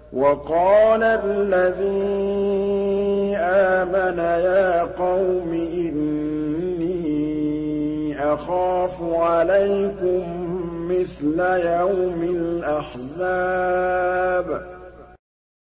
وَقَالَ الَّذِي آمَنَ يَا قَوْمِ إِنِّي أَخَافُ عَلَيْكُم مِّثْلَ يَوْمِ الْأَحْزَابِ